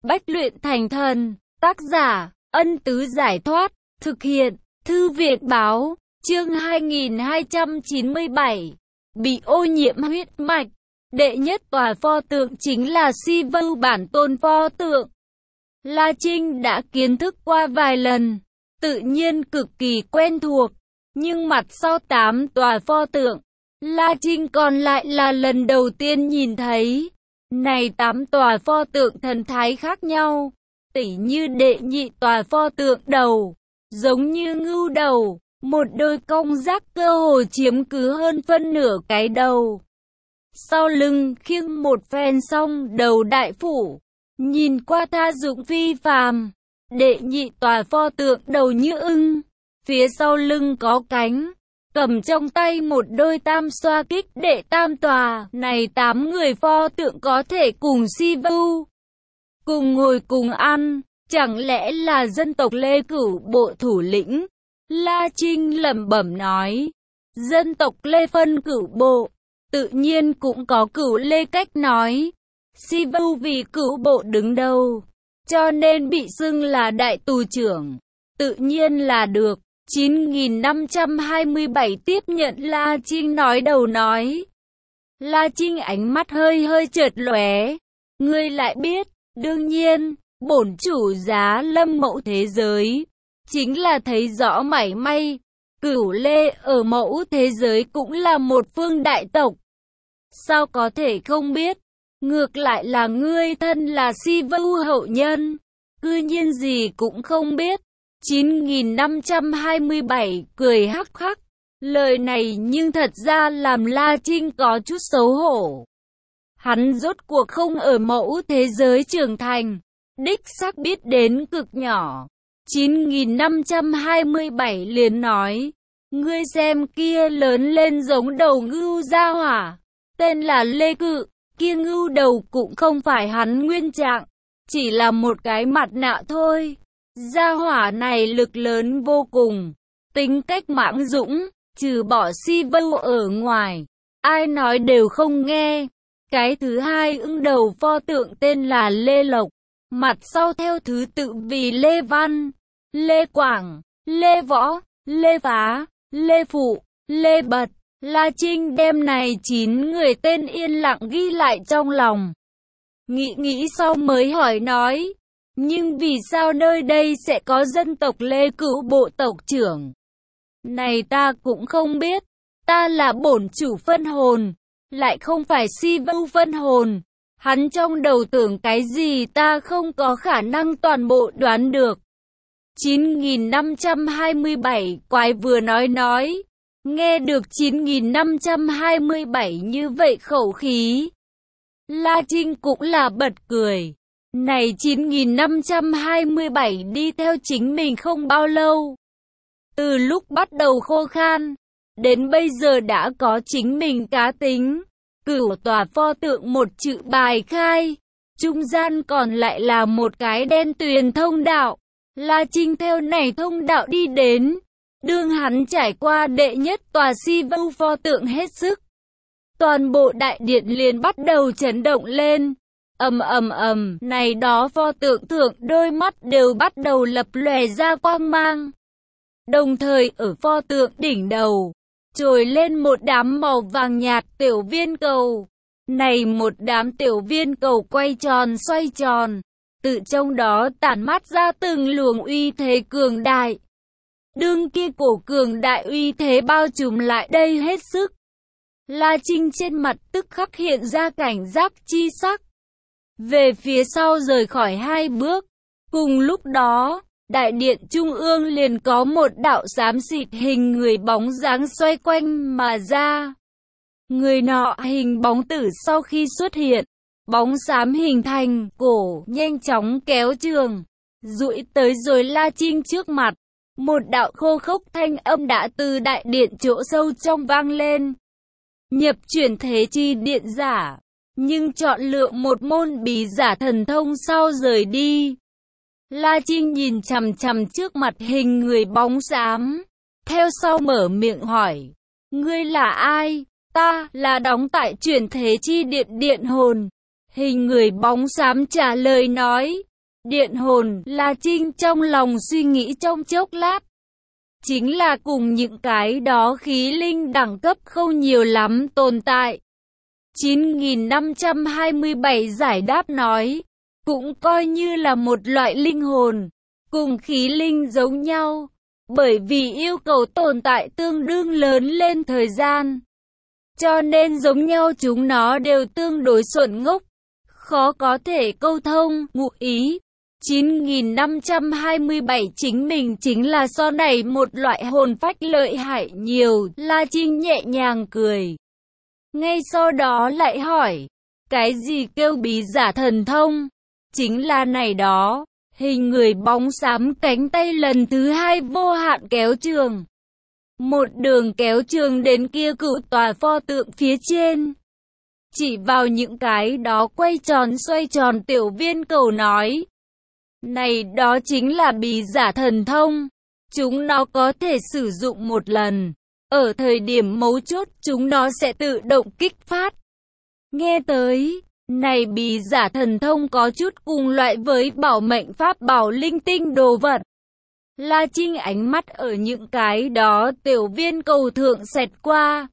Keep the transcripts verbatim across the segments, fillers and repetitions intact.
Bách luyện thành thần. Tác giả, Ân Tứ Giải Thoát. Thực hiện, Thư Việt Báo. Chương hai nghìn hai trăm chín mươi bảy. Bị ô nhiễm huyết mạch. Đệ nhất tòa pho tượng chính là Siva bản tôn pho tượng. La Trinh đã kiến thức qua vài lần, tự nhiên cực kỳ quen thuộc. Nhưng mặt sau tám tòa pho tượng, La Trinh còn lại là lần đầu tiên nhìn thấy. Này tám tòa pho tượng thần thái khác nhau, tỉ như đệ nhị tòa pho tượng đầu, giống như ngưu đầu, một đôi cong rác cơ hồ chiếm cứ hơn phân nửa cái đầu. Sau lưng khiêng một phen song đầu đại phủ, nhìn qua tha dụng phi phàm. Đệ nhị tòa pho tượng đầu như ưng, phía sau lưng có cánh, cầm trong tay một đôi tam xoa kích. Đệ tam tòa này tám người pho tượng có thể cùng Siva cùng ngồi cùng ăn, chẳng lẽ là dân tộc Lê Cửu bộ thủ lĩnh? La Trinh lẩm bẩm nói, dân tộc Lê phân cửu bộ, tự nhiên cũng có cửu Lê cách nói. Siva vì cửu bộ đứng đầu, cho nên bị xưng là đại tù trưởng, tự nhiên là được. chín nghìn năm trăm hai mươi bảy tiếp nhận La Trinh nói đầu nói. La Trinh ánh mắt hơi hơi chợt lóe, ngươi lại biết, đương nhiên, bổn chủ Giá Lâm mẫu thế giới, chính là thấy rõ mảy may, cửu Lê ở mẫu thế giới cũng là một phương đại tộc. Sao có thể không biết, ngược lại là ngươi thân là Siva hậu nhân, cư nhiên gì cũng không biết. chín nghìn năm trăm hai mươi bảy cười hắc hắc, lời này nhưng thật ra làm La Trinh có chút xấu hổ. Hắn rốt cuộc không ở mẫu thế giới trưởng thành, đích xác biết đến cực nhỏ. chín nghìn năm trăm hai mươi bảy liền nói, ngươi xem kia lớn lên giống đầu ngưu gia hỏa, tên là Lê Cự, kia ngưu đầu cũng không phải hắn nguyên trạng, chỉ là một cái mặt nạ thôi. Gia hỏa này lực lớn vô cùng, tính cách mãng dũng, trừ bỏ Siva ở ngoài, ai nói đều không nghe. Cái thứ hai ưng đầu pho tượng tên là Lê Lộc, mặt sau theo thứ tự vì Lê Văn, Lê Quảng, Lê Võ, Lê Phá, Lê Phụ, Lê Bật. La Trinh đem này chín người tên yên lặng ghi lại trong lòng. Nghĩ nghĩ sau mới hỏi nói, nhưng vì sao nơi đây sẽ có dân tộc Lê Cửu bộ tộc trưởng? Này ta cũng không biết, ta là bổn chủ phân hồn, lại không phải Siva phân hồn. Hắn trong đầu tưởng cái gì ta không có khả năng toàn bộ đoán được. chín nghìn năm trăm hai mươi bảy quái vừa nói nói, nghe được chín nghìn năm trăm hai mươi bảy như vậy khẩu khí, La Trinh cũng là bật cười. Này chín nghìn năm trăm hai mươi bảy đi theo chính mình không bao lâu, từ lúc bắt đầu khô khan, đến bây giờ đã có chính mình cá tính. Cửu tòa pho tượng một chữ bài khai, trung gian còn lại là một cái đen tuyền thông đạo. La Trinh theo này thông đạo đi đến, đương hắn trải qua đệ nhất tòa Siva pho tượng hết sức, toàn bộ đại điện liền bắt đầu chấn động lên. Ầm ầm ầm, này đó pho tượng thượng đôi mắt đều bắt đầu lập lòe ra quang mang. Đồng thời ở pho tượng đỉnh đầu, trồi lên một đám màu vàng nhạt tiểu viên cầu. Này một đám tiểu viên cầu quay tròn xoay tròn, tự trong đó tản mát ra từng luồng uy thế cường đại. Đương kia cổ cường đại uy thế bao trùm lại đây hết sức. La Trinh trên mặt tức khắc hiện ra cảnh giác chi sắc, về phía sau rời khỏi hai bước. Cùng lúc đó, đại điện trung ương liền có một đạo xám xịt hình người bóng dáng xoay quanh mà ra. Người nọ hình bóng tử sau khi xuất hiện, bóng xám hình thành cổ nhanh chóng kéo trường, duỗi tới rồi La Trinh trước mặt. Một đạo khô khốc thanh âm đã từ đại điện chỗ sâu trong vang lên. Nhập chuyển thế chi điện giả, nhưng chọn lựa một môn bí giả thần thông sau rời đi. La Trinh nhìn chằm chằm trước mặt hình người bóng xám, theo sau mở miệng hỏi, ngươi là ai? Ta là đóng tại chuyển thế chi điện điện hồn. Hình người bóng xám trả lời nói, Điện hồn, La Trinh trong lòng suy nghĩ trong chốc lát. Chính là cùng những cái đó khí linh đẳng cấp không nhiều lắm tồn tại. chín nghìn năm trăm hai mươi bảy giải đáp nói, cũng coi như là một loại linh hồn, cùng khí linh giống nhau, bởi vì yêu cầu tồn tại tương đương lớn lên thời gian. Cho nên giống nhau chúng nó đều tương đối xuẩn ngốc, khó có thể câu thông, ngụ ý. chín nghìn năm trăm hai mươi bảy chính mình chính là so này một loại hồn phách lợi hại nhiều, La Trinh nhẹ nhàng cười. Ngay sau đó lại hỏi, cái gì kêu bí giả thần thông? Chính là này đó, hình người bóng xám cánh tay lần thứ hai vô hạn kéo trường. Một đường kéo trường đến kia cự tòa pho tượng phía trên. Chỉ vào những cái đó quay tròn xoay tròn tiểu viên cầu nói. Này đó chính là bí giả thần thông. Chúng nó có thể sử dụng một lần. Ở thời điểm mấu chốt chúng nó sẽ tự động kích phát. Nghe tới, này bí giả thần thông có chút cùng loại với bảo mệnh pháp bảo linh tinh đồ vật. La Trinh ánh mắt ở những cái đó tiểu viên cầu thượng xẹt qua.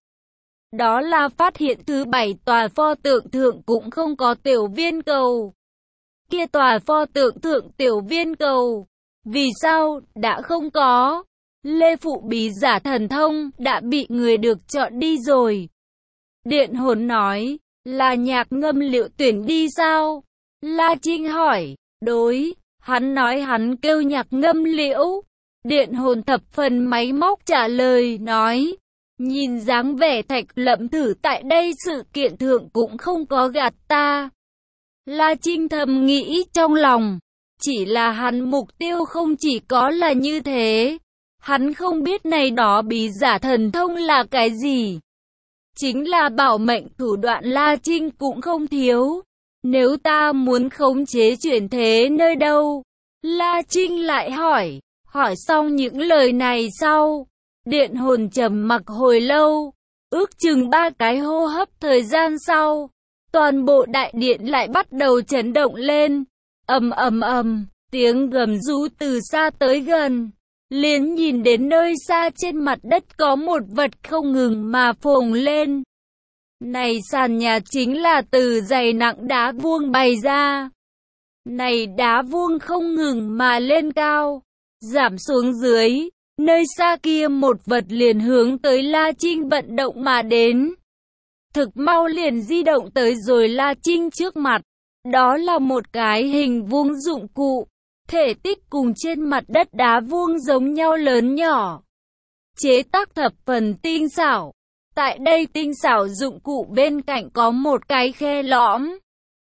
Đó là phát hiện thứ bảy tòa pho tượng thượng cũng không có tiểu viên cầu. Kia tòa pho tượng thượng tiểu viên cầu. Vì sao đã không có? Lê Phụ bí giả thần thông đã bị người được chọn đi rồi. Điện hồn nói, là Nhạc Ngâm Liễu tuyển đi sao? La Trinh hỏi, đối, hắn nói hắn kêu Nhạc Ngâm Liễu. Điện hồn thập phần máy móc trả lời, nói, nhìn dáng vẻ Thạch Lẫm Thử tại đây sự kiện thượng cũng không có gạt ta. La Trinh thầm nghĩ trong lòng, chỉ là hắn mục tiêu không chỉ có là như thế. Hắn không biết này đó bí giả thần thông là cái gì. Chính là bảo mệnh thủ đoạn La Trinh cũng không thiếu. Nếu ta muốn khống chế chuyển thế nơi đâu? La Trinh lại hỏi. Hỏi xong những lời này sau, điện hồn trầm mặc hồi lâu, ước chừng ba cái hô hấp thời gian sau, toàn bộ đại điện lại bắt đầu chấn động lên. Ầm ầm ầm, tiếng gầm rú từ xa tới gần. Liền nhìn đến nơi xa trên mặt đất có một vật không ngừng mà phồng lên. Này sàn nhà chính là từ dày nặng đá vuông bày ra. Này đá vuông không ngừng mà lên cao, giảm xuống dưới. Nơi xa kia một vật liền hướng tới La Trinh vận động mà đến. Thực mau liền di động tới rồi La Trinh trước mặt. Đó là một cái hình vuông dụng cụ. Thể tích cùng trên mặt đất đá vuông giống nhau lớn nhỏ. Chế tác thập phần tinh xảo. Tại đây tinh xảo dụng cụ bên cạnh có một cái khe lõm.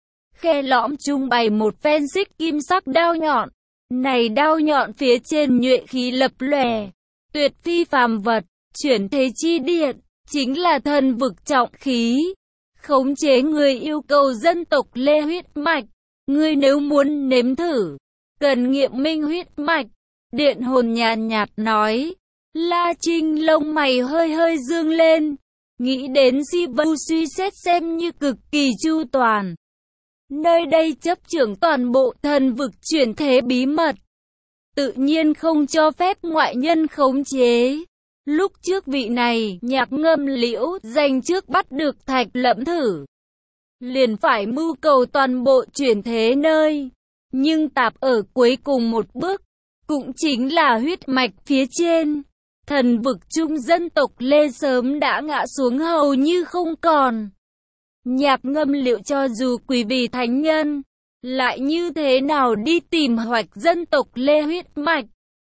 Khe lõm trung bày một phen xích kim sắc đao nhọn. Này đao nhọn phía trên nhuệ khí lập lòe. Tuyệt phi phàm vật, chuyển thế chi điện, chính là thần vực trọng khí. Khống chế người yêu cầu dân tộc Lê huyết mạch. Ngươi nếu muốn nếm thử, cần nghiệm minh huyết mạch. Điện hồn nhàn nhạt nói. La Trinh lông mày hơi hơi dương lên. Nghĩ đến Si Vưu suy xét xem như cực kỳ chu toàn. Nơi đây chấp trưởng toàn bộ thần vực chuyển thế bí mật. Tự nhiên không cho phép ngoại nhân khống chế. Lúc trước vị này, Nhạc Ngâm Liễu, dành trước bắt được Thạch Lẫm Thử. Liền phải mưu cầu toàn bộ chuyển thế nơi. Nhưng tạp ở cuối cùng một bước, cũng chính là huyết mạch phía trên. Thần vực chung dân tộc Lê sớm đã ngã xuống hầu như không còn. Nhạc Ngâm Liễu cho dù quý vị thánh nhân, lại như thế nào đi tìm hoạch dân tộc Lê huyết mạch.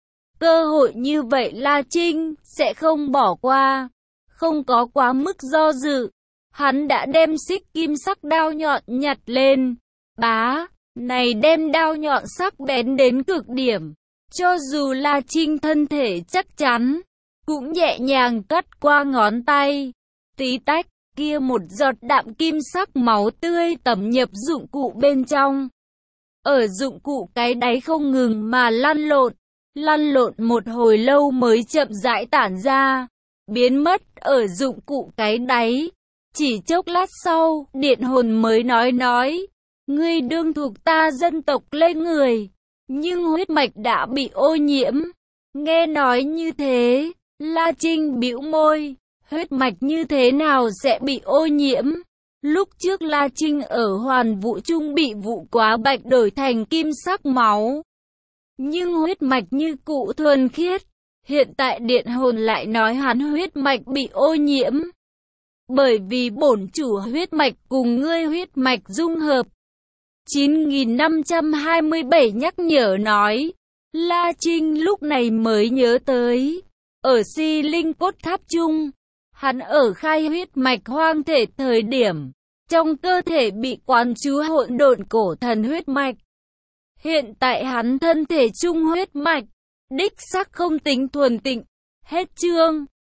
Cơ hội như vậy La Trinh sẽ không bỏ qua. Không có quá mức do dự. Hắn đã đem xích kim sắc đao nhọn nhặt lên. Bá, này đem đao nhọn sắc bén đến cực điểm. Cho dù La Trinh thân thể chắc chắn, cũng nhẹ nhàng cắt qua ngón tay. Tí tách, kia một giọt đạm kim sắc máu tươi tẩm nhập dụng cụ bên trong. Ở dụng cụ cái đáy không ngừng mà lăn lộn. Lăn lộn một hồi lâu mới chậm rãi tản ra. Biến mất ở dụng cụ cái đáy. Chỉ chốc lát sau, điện hồn mới nói nói. Ngươi đương thuộc ta dân tộc Lê người. Nhưng huyết mạch đã bị ô nhiễm. Nghe nói như thế, La Trinh bĩu môi, huyết mạch như thế nào sẽ bị ô nhiễm? Lúc trước La Trinh ở Hoàn Vũ Trung bị vụ quá bạch đổi thành kim sắc máu. Nhưng huyết mạch như cũ thuần khiết. Hiện tại điện hồn lại nói hắn huyết mạch bị ô nhiễm. Bởi vì bổn chủ huyết mạch cùng ngươi huyết mạch dung hợp. chín nghìn năm trăm hai mươi bảy nhắc nhở nói. La Trinh lúc này mới nhớ tới. Ở Si Linh Cốt Tháp Trung, hắn ở khai huyết mạch hoang thể thời điểm, trong cơ thể bị quán chú hỗn độn cổ thần huyết mạch. Hiện tại hắn thân thể trung huyết mạch, đích xác không tính thuần tịnh. Hết chương.